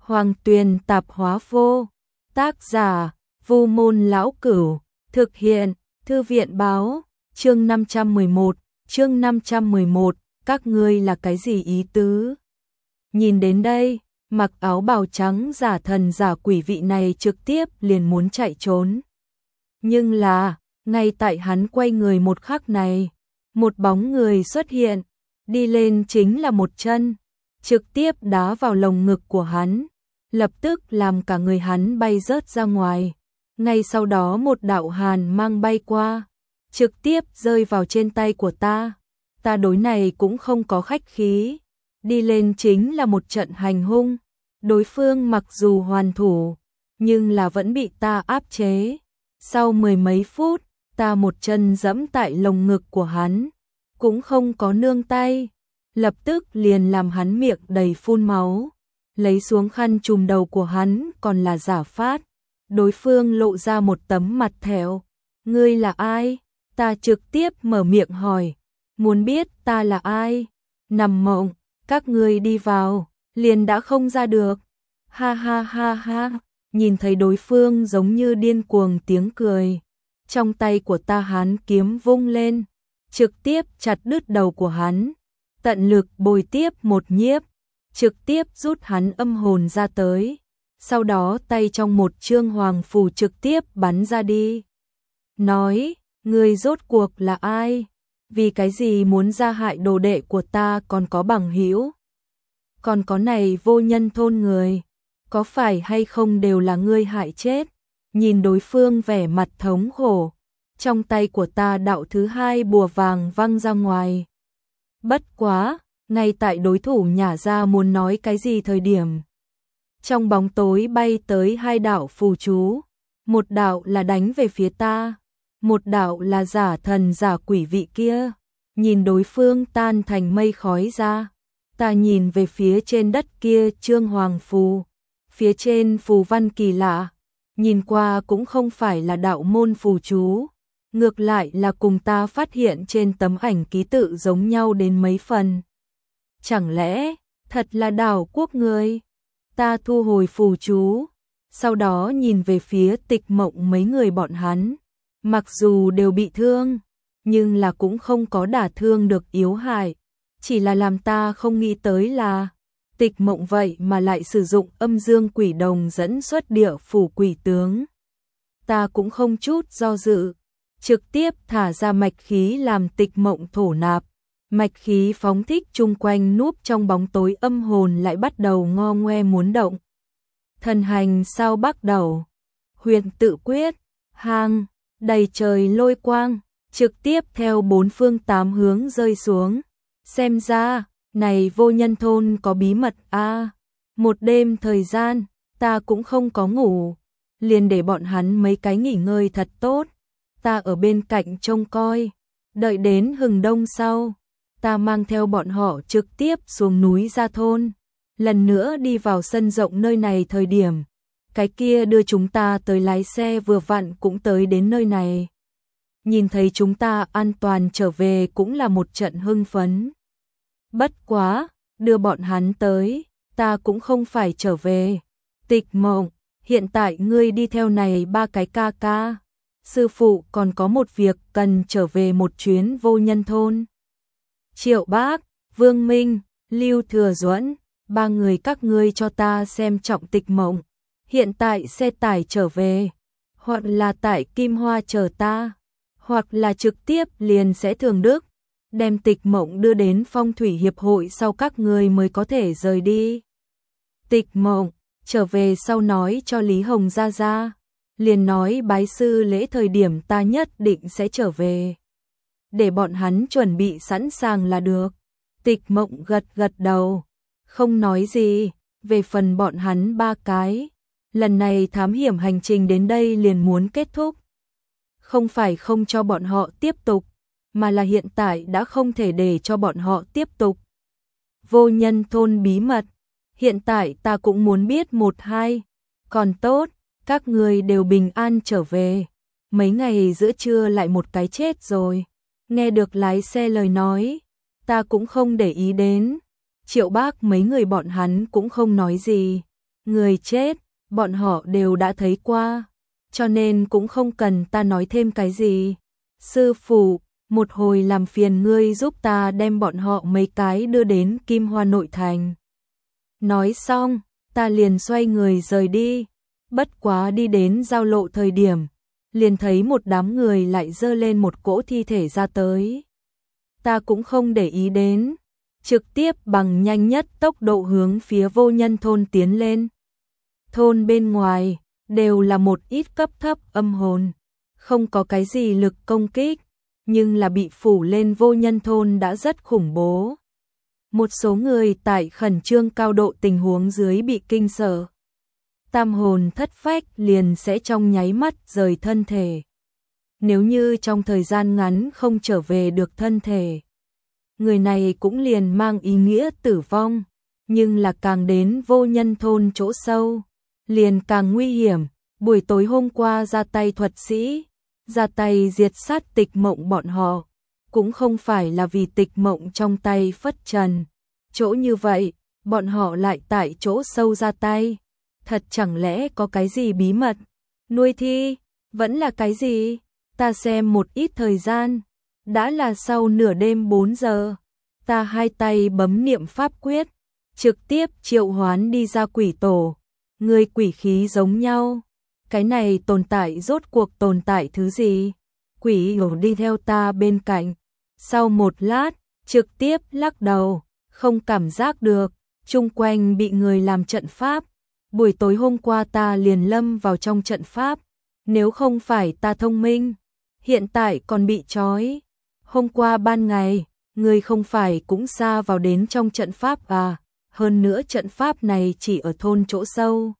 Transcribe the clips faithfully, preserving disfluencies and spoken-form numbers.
Hoàng Tuyền Tạp Hóa Vô. Tác giả: Vu Môn Lão Cửu. Thực hiện: Thư viện báo. Chương năm trăm mười một. Chương năm trăm mười một. Các ngươi là cái gì ý tứ? Nhìn đến đây, mặc áo bào trắng giả thần giả quỷ vị này trực tiếp liền muốn chạy trốn. Nhưng là, ngay tại hắn quay người một khắc này, một bóng người xuất hiện, đi lên chính là một chân, trực tiếp đá vào lồng ngực của hắn, lập tức làm cả người hắn bay rớt ra ngoài. Ngay sau đó một đạo hàn mang bay qua, trực tiếp rơi vào trên tay của ta. Ta đối này cũng không có khách khí, đi lên chính là một trận hành hung. Đối phương mặc dù hoàn thủ, nhưng là vẫn bị ta áp chế. Sau mười mấy phút, ta một chân giẫm tại lồng ngực của hắn, cũng không có nương tay, lập tức liền làm hắn miệng đầy phun máu. Lấy xuống khăn trùm đầu của hắn còn là giả phát. Đối phương lộ ra một tấm mặt thẹo. Ngươi là ai? Ta trực tiếp mở miệng hỏi. Muốn biết ta là ai? Nằm mộng, các ngươi đi vào, liền đã không ra được. Ha ha ha ha, nhìn thấy đối phương giống như điên cuồng tiếng cười. Trong tay của ta hán kiếm vung lên, trực tiếp chặt đứt đầu của hắn. Tận lực bồi tiếp một nhiếp, trực tiếp rút hắn âm hồn ra tới. Sau đó tay trong một chương hoàng phù trực tiếp bắn ra đi. Nói, ngươi rốt cuộc là ai? Vì cái gì muốn ra hại đồ đệ của ta còn có bằng hữu? Còn có này vô nhân thôn người, có phải hay không đều là ngươi hại chết? Nhìn đối phương vẻ mặt thống khổ, trong tay của ta đạo thứ hai bùa vàng văng ra ngoài. Bất quá, ngay tại đối thủ nhả ra muốn nói cái gì thời điểm, trong bóng tối bay tới hai đạo phù chú, một đạo là đánh về phía ta, một đạo là giả thần giả quỷ vị kia. Nhìn đối phương tan thành mây khói ra, ta nhìn về phía trên đất kia chương hoàng phù, phía trên phù văn kỳ lạ, nhìn qua cũng không phải là đạo môn phù chú, ngược lại là cùng ta phát hiện trên tấm ảnh ký tự giống nhau đến mấy phần. Chẳng lẽ thật là đảo quốc người? Ta thu hồi phù chú, sau đó nhìn về phía Tịch Mộng mấy người bọn hắn, mặc dù đều bị thương, nhưng là cũng không có đả thương được yếu hại. Chỉ là làm ta không nghĩ tới là Tịch Mộng vậy mà lại sử dụng âm dương quỷ đồng dẫn xuất địa phủ quỷ tướng. Ta cũng không chút do dự, trực tiếp thả ra mạch khí làm Tịch Mộng thổ nạp. Mạch khí phóng thích chung quanh núp trong bóng tối âm hồn lại bắt đầu ngo ngoe muốn động. Thần hành sao bắt đầu, huyền tự quyết, hang, đầy trời lôi quang, trực tiếp theo bốn phương tám hướng rơi xuống. Xem ra, này vô nhân thôn có bí mật a. À, một đêm thời gian, ta cũng không có ngủ, liền để bọn hắn mấy cái nghỉ ngơi thật tốt. Ta ở bên cạnh trông coi, đợi đến hừng đông sau, ta mang theo bọn họ trực tiếp xuống núi ra thôn. Lần nữa đi vào sân rộng nơi này thời điểm, cái kia đưa chúng ta tới lái xe vừa vặn cũng tới đến nơi này. Nhìn thấy chúng ta an toàn trở về cũng là một trận hưng phấn. Bất quá, đưa bọn hắn tới, ta cũng không phải trở về. Tịch Mộng, hiện tại ngươi đi theo này ba cái ca ca. Sư phụ còn có một việc cần trở về một chuyến vô nhân thôn. Triệu Bác, Vương Minh, Lưu Thừa Duẫn, ba người các ngươi cho ta xem trọng Tịch Mộng. Hiện tại xe tải trở về, hoặc là tại Kim Hoa chờ ta, hoặc là trực tiếp liền sẽ Thường Đức, đem Tịch Mộng đưa đến Phong thủy hiệp hội sau các ngươi mới có thể rời đi. Tịch Mộng, trở về sau nói cho Lý Hồng ra ra, liền nói bái sư lễ thời điểm ta nhất định sẽ trở về. Để bọn hắn chuẩn bị sẵn sàng là được. Tịch Mộng gật gật đầu, không nói gì. Về phần bọn hắn ba cái, lần này thám hiểm hành trình đến đây liền muốn kết thúc. Không phải không cho bọn họ tiếp tục, mà là hiện tại đã không thể để cho bọn họ tiếp tục. Vô nhân thôn bí mật, hiện tại ta cũng muốn biết một hai. Còn tốt, các người đều bình an trở về. Mấy ngày giữa trưa lại một cái chết rồi. Nghe được lái xe lời nói, ta cũng không để ý đến. Triệu Bác mấy người bọn hắn cũng không nói gì, Người chết, bọn họ đều đã thấy qua, cho nên cũng không cần ta nói thêm cái gì. Sư phụ, một hồi làm phiền ngươi giúp ta đem bọn họ mấy cái đưa đến Kim Hoa nội thành. Nói xong, ta liền xoay người rời đi, bất quá đi đến giao lộ thời điểm, liền thấy một đám người lại dơ lên một cỗ thi thể ra tới. Ta cũng không để ý đến, trực tiếp bằng nhanh nhất tốc độ hướng phía Vô Nhân thôn tiến lên. Thôn bên ngoài đều là một ít cấp thấp âm hồn, không có cái gì lực công kích, nhưng là bị phủ lên Vô Nhân thôn đã rất khủng bố. Một số người tại khẩn trương cao độ tình huống dưới bị kinh sợ, tam hồn thất phách liền sẽ trong nháy mắt rời thân thể. Nếu như trong thời gian ngắn không trở về được thân thể, người này cũng liền mang ý nghĩa tử vong, nhưng là càng đến Vô Nhân thôn chỗ sâu, liền càng nguy hiểm. Buổi tối hôm qua ra tay thuật sĩ, ra tay diệt sát Tịch Mộng bọn họ, cũng không phải là vì Tịch Mộng trong tay phất trần. Chỗ như vậy, bọn họ lại tại chỗ sâu ra tay. Thật chẳng lẽ có cái gì bí mật? Nuôi thi, vẫn là cái gì? Ta xem một ít thời gian, đã là sau nửa đêm bốn giờ. Ta hai tay bấm niệm pháp quyết, trực tiếp triệu hoán đi ra quỷ tổ. Người quỷ khí giống nhau. Cái này tồn tại rốt cuộc tồn tại thứ gì? Quỷ ổ đi theo ta bên cạnh. Sau một lát, trực tiếp lắc đầu, không cảm giác được, chung quanh bị người làm trận pháp. Buổi tối hôm qua ta liền lâm vào trong trận pháp, nếu không phải ta thông minh, hiện tại còn bị trói. Hôm qua ban ngày, người không phải cũng xa vào đến trong trận pháp à, hơn nữa trận pháp này chỉ ở thôn chỗ sâu.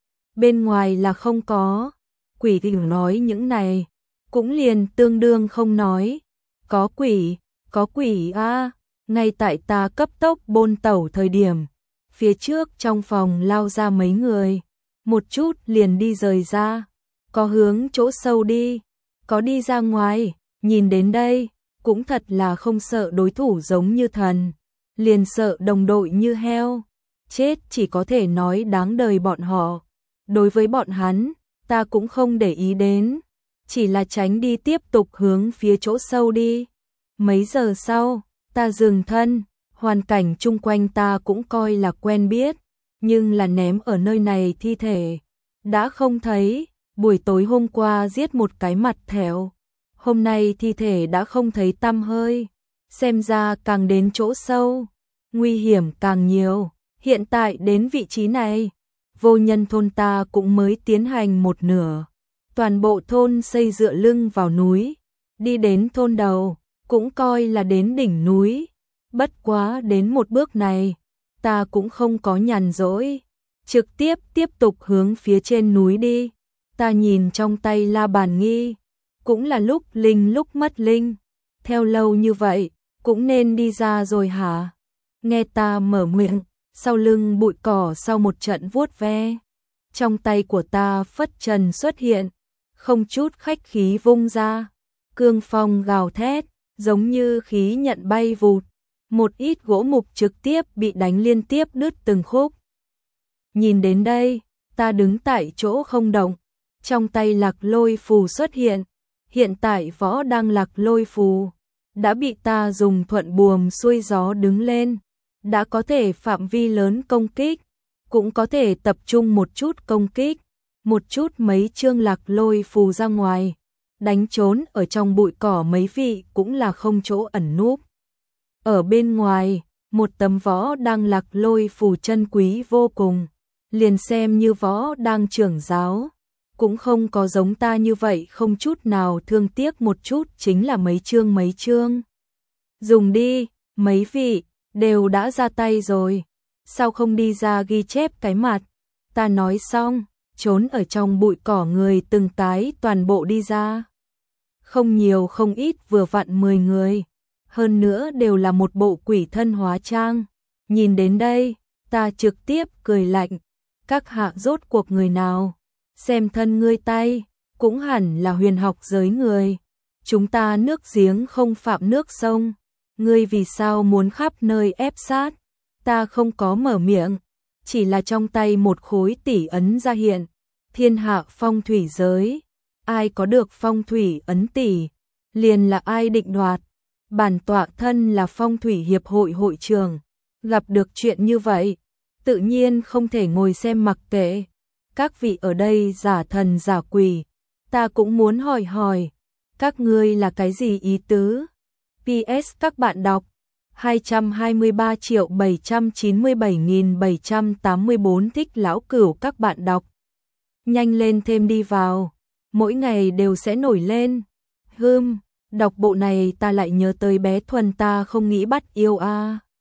Bên ngoài là không có. Quỷ thì nói những này, cũng liền tương đương không nói. Có quỷ, có quỷ a à. Ngay tại ta cấp tốc bôn tẩu thời điểm, phía trước trong phòng lao ra mấy người, một chút liền đi rời ra, có hướng chỗ sâu đi, có đi ra ngoài. Nhìn đến đây, cũng thật là không sợ đối thủ giống như thần, liền sợ đồng đội như heo. Chết chỉ có thể nói đáng đời bọn họ. Đối với bọn hắn, ta cũng không để ý đến, chỉ là tránh đi tiếp tục hướng phía chỗ sâu đi. Mấy giờ sau, ta dừng thân, hoàn cảnh chung quanh ta cũng coi là quen biết, nhưng là ném ở nơi này thi thể đã không thấy. Buổi tối hôm qua giết một cái mặt thẹo, hôm nay thi thể đã không thấy tăm hơi, xem ra càng đến chỗ sâu, nguy hiểm càng nhiều. Hiện tại đến vị trí này, Vô Nhân thôn ta cũng mới tiến hành một nửa, toàn bộ thôn xây dựa lưng vào núi, đi đến thôn đầu, cũng coi là đến đỉnh núi. Bất quá đến một bước này, ta cũng không có nhàn rỗi, trực tiếp tiếp tục hướng phía trên núi đi. Ta nhìn trong tay la bàn nghi, cũng là lúc linh lúc mất linh, theo lâu như vậy, cũng nên đi ra rồi hả? Nghe ta mở miệng, sau lưng bụi cỏ sau một trận vuốt ve, trong tay của ta phất trần xuất hiện, không chút khách khí vung ra, cương phong gào thét, giống như khí nhận bay vụt, một ít gỗ mục trực tiếp bị đánh liên tiếp đứt từng khúc. Nhìn đến đây, ta đứng tại chỗ không động, trong tay lạc lôi phù xuất hiện, hiện tại võ đang lạc lôi phù, đã bị ta dùng thuận buồm xuôi gió đứng lên, đã có thể phạm vi lớn công kích, cũng có thể tập trung một chút công kích, một chút mấy chương lạc lôi phù ra ngoài, đánh trốn ở trong bụi cỏ mấy vị cũng là không chỗ ẩn núp. Ở bên ngoài, một tấm võ đang lạc lôi phù chân quý vô cùng, liền xem như võ đang trưởng giáo, cũng không có giống ta như vậy không chút nào thương tiếc một chút, chính là mấy chương mấy chương. Dùng đi, mấy vị, đều đã ra tay rồi, sao không đi ra ghi chép cái mặt? Ta nói xong, trốn ở trong bụi cỏ người từng cái toàn bộ đi ra. Không nhiều không ít vừa vặn mười người, hơn nữa đều là một bộ quỷ thân hóa trang. Nhìn đến đây, ta trực tiếp cười lạnh, các hạ rốt cuộc người nào? Xem thân ngươi tay, cũng hẳn là huyền học giới người. Chúng ta nước giếng không phạm nước sông, ngươi vì sao muốn khắp nơi ép sát? Ta không có mở miệng, chỉ là trong tay một khối tỷ ấn ra hiện, thiên hạ phong thủy giới, ai có được phong thủy ấn tỷ, liền là ai định đoạt. Bản tọa thân là phong thủy hiệp hội hội trưởng, gặp được chuyện như vậy, tự nhiên không thể ngồi xem mặc kệ. Các vị ở đây giả thần giả quỷ, ta cũng muốn hỏi hỏi, các ngươi là cái gì ý tứ? pê ét các bạn đọc hai trăm hai mươi ba triệu bảy trăm chín mươi bảy nghìn bảy trăm tám mươi tư thích lão cửu các bạn đọc. Nhanh lên thêm đi vào, mỗi ngày đều sẽ nổi lên. Hưm, đọc bộ này ta lại nhớ tới bé Thuần ta không nghĩ bắt yêu a. À.